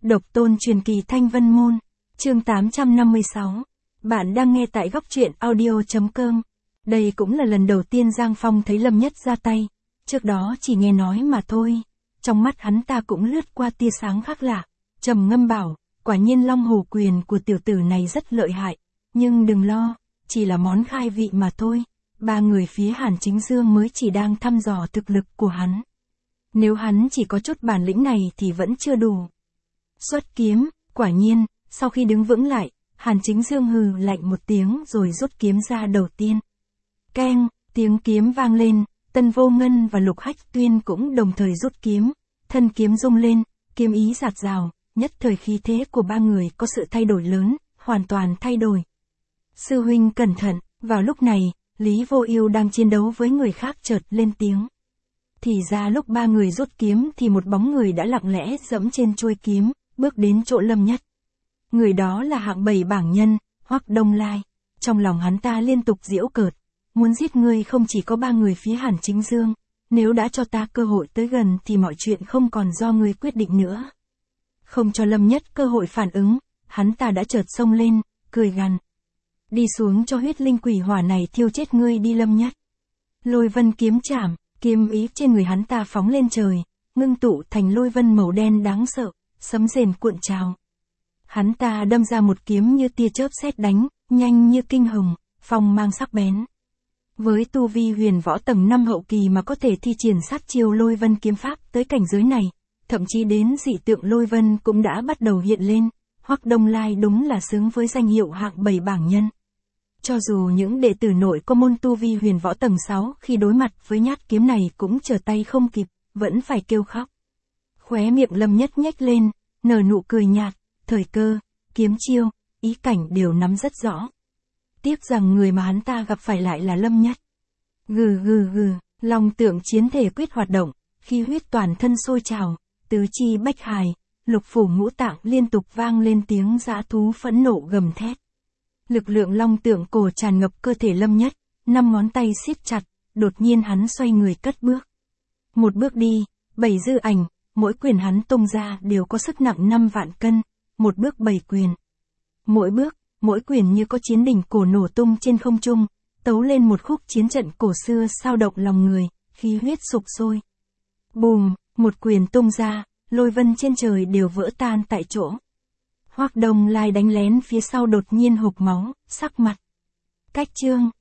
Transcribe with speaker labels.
Speaker 1: Độc tôn truyền kỳ Thanh Vân Môn, chương 856. Bạn đang nghe tại góc truyện audio.com. Đây cũng là lần đầu tiên Giang Phong thấy Lâm Nhất ra tay, trước đó chỉ nghe nói mà thôi. Trong mắt hắn ta cũng lướt qua tia sáng khác lạ, trầm ngâm bảo, quả nhiên Long Hổ Quyền của tiểu tử này rất lợi hại, nhưng đừng lo, chỉ là món khai vị mà thôi. Ba người phía Hàn Chính Dương mới chỉ đang thăm dò thực lực của hắn. Nếu hắn chỉ có chút bản lĩnh này thì vẫn chưa đủ. Xuất kiếm, quả nhiên, sau khi đứng vững lại, Hàn Chính Dương hừ lạnh một tiếng rồi rút kiếm ra đầu tiên. Keng, tiếng kiếm vang lên, Tân Vô Ngân và Lục Hách Tuyên cũng đồng thời rút kiếm, thân kiếm rung lên, kiếm ý rạt rào, nhất thời khí thế của ba người có sự thay đổi lớn, hoàn toàn thay đổi. Sư huynh cẩn thận, vào lúc này, Lý Vô Ưu đang chiến đấu với người khác chợt lên tiếng. Thì ra lúc ba người rút kiếm thì một bóng người đã lặng lẽ dẫm trên chuôi kiếm, bước đến chỗ Lâm Nhất. Người đó là hạng 7 bảng nhân, Hoắc Đông Lai. Trong lòng hắn ta liên tục giễu cợt, muốn giết ngươi không chỉ có ba người phía Hàn Chính Dương, nếu đã cho ta cơ hội tới gần thì mọi chuyện không còn do ngươi quyết định nữa. Không cho Lâm Nhất cơ hội phản ứng, hắn ta đã chợt xông lên, cười gằn. Đi xuống cho huyết linh quỷ hỏa này thiêu chết ngươi đi Lâm Nhất. Lôi vân kiếm chảm, kiếm ý trên người hắn ta phóng lên trời, ngưng tụ thành lôi vân màu đen đáng sợ, sấm rền cuộn trào. Hắn ta đâm ra một kiếm như tia chớp sét đánh, nhanh như kinh hồng, phong mang sắc bén. Với tu vi huyền võ tầng 5 hậu kỳ mà có thể thi triển sát chiêu lôi vân kiếm pháp tới cảnh giới này, thậm chí đến dị tượng lôi vân cũng đã bắt đầu hiện lên, Hoắc Đông Lai đúng là xứng với danh hiệu hạng 7 bảng nhân. Cho dù những đệ tử nội có môn tu vi huyền võ tầng 6 khi đối mặt với nhát kiếm này cũng trở tay không kịp, vẫn phải kêu khóc. Khóe miệng Lâm Nhất nhếch lên, nở nụ cười nhạt, thời cơ, kiếm chiêu, ý cảnh đều nắm rất rõ. Tiếc rằng người mà hắn ta gặp phải lại là Lâm Nhất. Gừ gừ gừ, long tượng chiến thể quyết hoạt động, khí huyết toàn thân sôi trào, tứ chi bách hài, lục phủ ngũ tạng liên tục vang lên tiếng dã thú phẫn nộ gầm thét. Lực lượng long tượng cổ tràn ngập cơ thể Lâm Nhất, 5 ngón tay siết chặt, đột nhiên hắn xoay người cất bước. Một bước đi, 7 dư ảnh, mỗi quyền hắn tung ra đều có sức nặng 5 vạn cân, một bước 7 quyền. Mỗi bước, mỗi quyền như có chiến đỉnh cổ nổ tung trên không trung, tấu lên một khúc chiến trận cổ xưa sao động lòng người, khí huyết sục sôi. Bùm, một quyền tung ra, lôi vân trên trời đều vỡ tan tại chỗ. Hoắc Đông Lai đánh lén phía sau đột nhiên hộc máu, sắc mặt. Cách chương,